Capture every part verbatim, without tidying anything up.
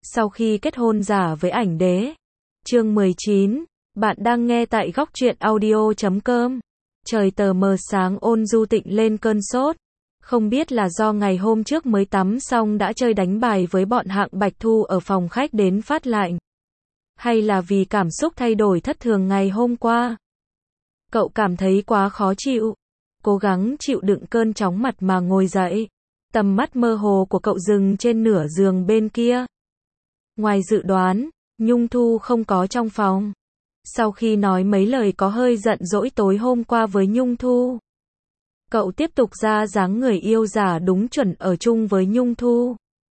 Sau khi kết hôn giả với ảnh đế. Chương mười chín. Bạn đang nghe tại góc truyện audio chấm com. Trời tờ mờ sáng Ôn Du Tịnh lên cơn sốt. Không biết là do ngày hôm trước mới tắm xong đã chơi đánh bài với bọn Hạng Bạch Thu ở phòng khách đến phát lạnh. Hay là vì cảm xúc thay đổi thất thường ngày hôm qua. Cậu cảm thấy quá khó chịu. Cố gắng chịu đựng cơn chóng mặt mà ngồi dậy. Tầm mắt mơ hồ của cậu dừng trên nửa giường bên kia. Ngoài dự đoán, Nhung Thu không có trong phòng. Sau khi nói mấy lời có hơi giận dỗi tối hôm qua với Nhung Thu, cậu tiếp tục ra dáng người yêu giả đúng chuẩn ở chung với Nhung Thu.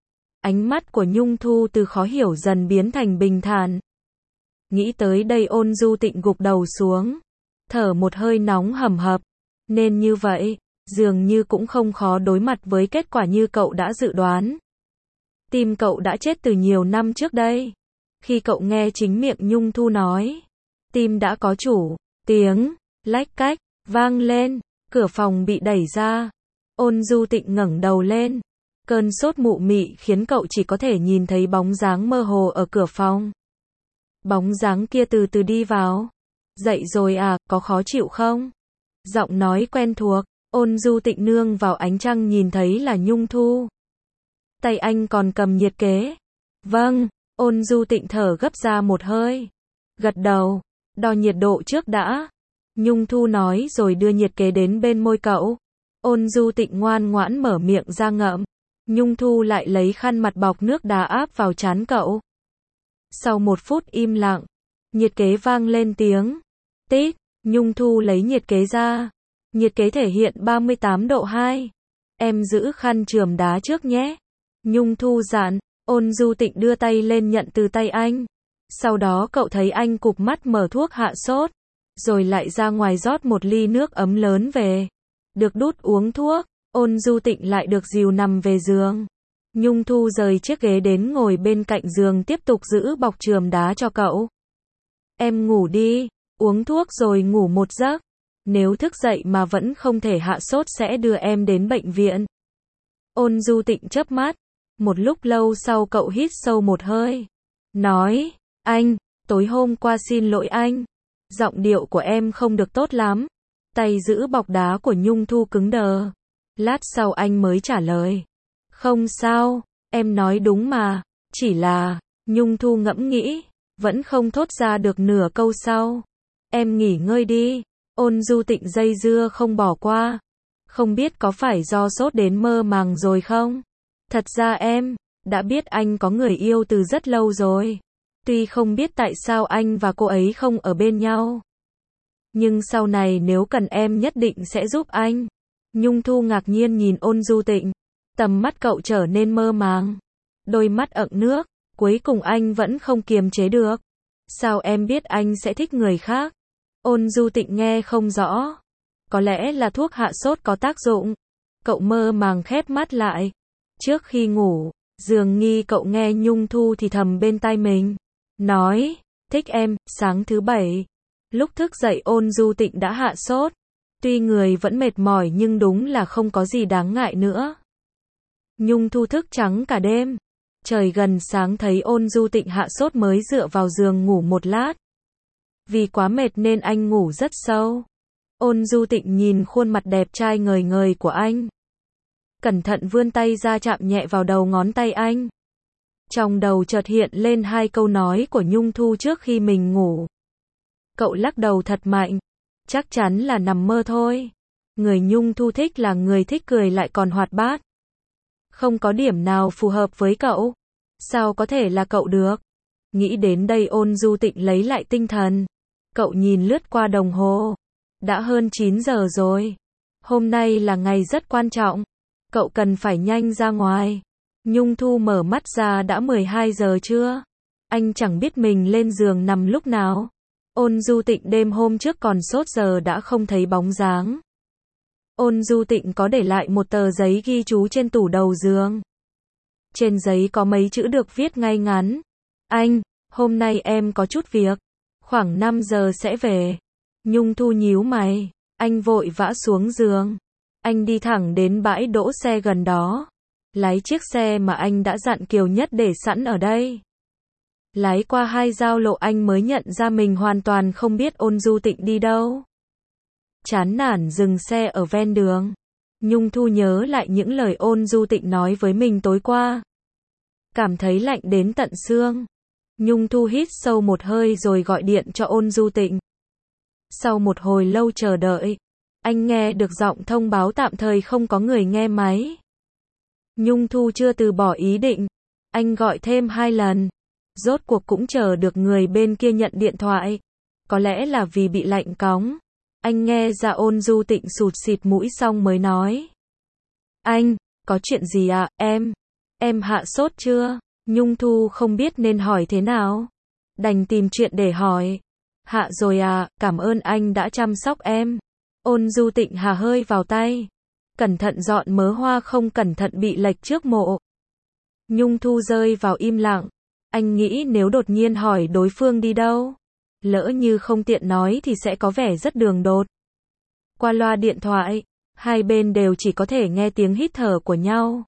Ánh mắt của Nhung Thu từ khó hiểu dần biến thành bình thản. Nghĩ tới đây Ôn Du Tịnh gục đầu xuống, thở một hơi nóng hầm hập. Nên như vậy, dường như cũng không khó đối mặt với kết quả như cậu đã dự đoán. Tim cậu đã chết từ nhiều năm trước đây. Khi cậu nghe chính miệng Nhung Thu nói, tim đã có chủ. Tiếng lách cách vang lên, cửa phòng bị đẩy ra. Ôn Du Tịnh ngẩng đầu lên. Cơn sốt mụ mị khiến cậu chỉ có thể nhìn thấy bóng dáng mơ hồ ở cửa phòng. Bóng dáng kia từ từ đi vào. Dậy rồi à, có khó chịu không? Giọng nói quen thuộc. Ôn Du Tịnh nương vào ánh trăng nhìn thấy là Nhung Thu. Tay anh còn cầm nhiệt kế. Vâng. Ôn Du Tịnh thở gấp ra một hơi. Gật đầu. Đo nhiệt độ trước đã. Nhung Thu nói rồi đưa nhiệt kế đến bên môi cậu. Ôn Du Tịnh ngoan ngoãn mở miệng ra ngậm. Nhung Thu lại lấy khăn mặt bọc nước đá áp vào trán cậu. Sau một phút im lặng, nhiệt kế vang lên tiếng tít. Nhung Thu lấy nhiệt kế ra. Nhiệt kế thể hiện ba mươi tám độ hai. Em giữ khăn chườm đá trước nhé. Nhung Thu dặn. Ôn Du Tịnh đưa tay lên nhận từ tay anh. Sau đó cậu thấy anh cụp mắt mở thuốc hạ sốt. Rồi lại ra ngoài rót một ly nước ấm lớn về. Được đút uống thuốc, Ôn Du Tịnh lại được dìu nằm về giường. Nhung Thu rời chiếc ghế đến ngồi bên cạnh giường tiếp tục giữ bọc chườm đá cho cậu. Em ngủ đi, uống thuốc rồi ngủ một giấc. Nếu thức dậy mà vẫn không thể hạ sốt sẽ đưa em đến bệnh viện. Ôn Du Tịnh chớp mắt. Một lúc lâu sau cậu hít sâu một hơi. Nói, anh, tối hôm qua xin lỗi anh. Giọng điệu của em không được tốt lắm. Tay giữ bọc đá của Nhung Thu cứng đờ. Lát sau anh mới trả lời. Không sao, em nói đúng mà. Chỉ là, Nhung Thu ngẫm nghĩ. Vẫn không thốt ra được nửa câu sau. Em nghỉ ngơi đi. Ôn Du Tịnh dây dưa không bỏ qua. Không biết có phải do sốt đến mơ màng rồi không? Thật ra em đã biết anh có người yêu từ rất lâu rồi. Tuy không biết tại sao anh và cô ấy không ở bên nhau. Nhưng sau này nếu cần em nhất định sẽ giúp anh. Nhung Thu ngạc nhiên nhìn Ôn Du Tịnh. Tầm mắt cậu trở nên mơ màng. Đôi mắt ẩn nước. Cuối cùng anh vẫn không kiềm chế được. Sao em biết anh sẽ thích người khác? Ôn Du Tịnh nghe không rõ. Có lẽ là thuốc hạ sốt có tác dụng. Cậu mơ màng khép mắt lại. Trước khi ngủ, dường như cậu nghe Nhung Thu thì thầm bên tai mình. Nói, thích em, sáng thứ bảy. Lúc thức dậy Ôn Du Tịnh đã hạ sốt. Tuy người vẫn mệt mỏi nhưng đúng là không có gì đáng ngại nữa. Nhung Thu thức trắng cả đêm. Trời gần sáng thấy Ôn Du Tịnh hạ sốt mới dựa vào giường ngủ một lát. Vì quá mệt nên anh ngủ rất sâu. Ôn Du Tịnh nhìn khuôn mặt đẹp trai ngời ngời của anh. Cẩn thận vươn tay ra chạm nhẹ vào đầu ngón tay anh. Trong đầu chợt hiện lên hai câu nói của Nhung Thu trước khi mình ngủ. Cậu lắc đầu thật mạnh. Chắc chắn là nằm mơ thôi. Người Nhung Thu thích là người thích cười lại còn hoạt bát. Không có điểm nào phù hợp với cậu. Sao có thể là cậu được? Nghĩ đến đây Ôn Du Tịnh lấy lại tinh thần. Cậu nhìn lướt qua đồng hồ. Đã hơn chín giờ rồi. Hôm nay là ngày rất quan trọng. Cậu cần phải nhanh ra ngoài. Nhung Thu mở mắt ra đã mười hai giờ trưa. Anh chẳng biết mình lên giường nằm lúc nào. Ôn Du Tịnh đêm hôm trước còn sốt giờ đã không thấy bóng dáng. Ôn Du Tịnh có để lại một tờ giấy ghi chú trên tủ đầu giường. Trên giấy có mấy chữ được viết ngay ngắn. Anh, hôm nay em có chút việc. Khoảng năm giờ sẽ về. Nhung Thu nhíu mày. Anh vội vã xuống giường. Anh đi thẳng đến bãi đỗ xe gần đó. Lái chiếc xe mà anh đã dặn Kiều Nhất để sẵn ở đây. Lái qua hai giao lộ anh mới nhận ra mình hoàn toàn không biết Ôn Du Tịnh đi đâu. Chán nản dừng xe ở ven đường. Nhung Thu nhớ lại những lời Ôn Du Tịnh nói với mình tối qua. Cảm thấy lạnh đến tận xương. Nhung Thu hít sâu một hơi rồi gọi điện cho Ôn Du Tịnh. Sau một hồi lâu chờ đợi, anh nghe được giọng thông báo tạm thời không có người nghe máy. Nhung Thu chưa từ bỏ ý định. Anh gọi thêm hai lần. Rốt cuộc cũng chờ được người bên kia nhận điện thoại. Có lẽ là vì bị lạnh cóng. Anh nghe ra Ôn Du Tịnh sụt xịt mũi xong mới nói. Anh, có chuyện gì ạ, em? Em hạ sốt chưa? Nhung Thu không biết nên hỏi thế nào. Đành tìm chuyện để hỏi. Hạ rồi à, cảm ơn anh đã chăm sóc em. Ôn Du Tịnh hà hơi vào tay. Cẩn thận dọn mớ hoa không cẩn thận bị lệch trước mộ. Nhung Thu rơi vào im lặng. Anh nghĩ nếu đột nhiên hỏi đối phương đi đâu, lỡ như không tiện nói thì sẽ có vẻ rất đường đột. Qua loa điện thoại, hai bên đều chỉ có thể nghe tiếng hít thở của nhau.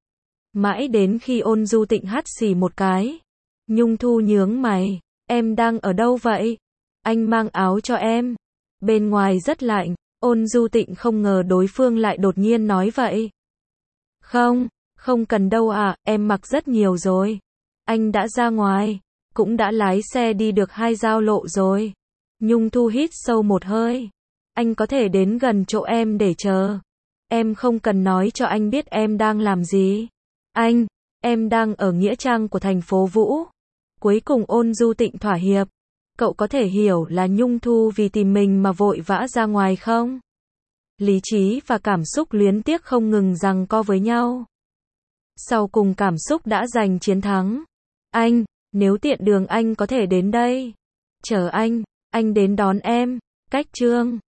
Mãi đến khi Ôn Du Tịnh hắt xì một cái. Nhung Thu nhướng mày. Em đang ở đâu vậy? Anh mang áo cho em. Bên ngoài rất lạnh. Ôn Du Tịnh không ngờ đối phương lại đột nhiên nói vậy. Không, không cần đâu ạ, em mặc rất nhiều rồi. Anh đã ra ngoài, cũng đã lái xe đi được hai giao lộ rồi. Nhung Thu hít sâu một hơi. Anh có thể đến gần chỗ em để chờ. Em không cần nói cho anh biết em đang làm gì. Anh, em đang ở nghĩa trang của thành phố Vũ. Cuối cùng Ôn Du Tịnh thỏa hiệp. Cậu có thể hiểu là Nhung Thu vì tìm mình mà vội vã ra ngoài không? Lý trí và cảm xúc luyến tiếc không ngừng giằng co với nhau. Sau cùng cảm xúc đã giành chiến thắng. Anh, nếu tiện đường anh có thể đến đây. Chờ anh, anh đến đón em. Cách Trương.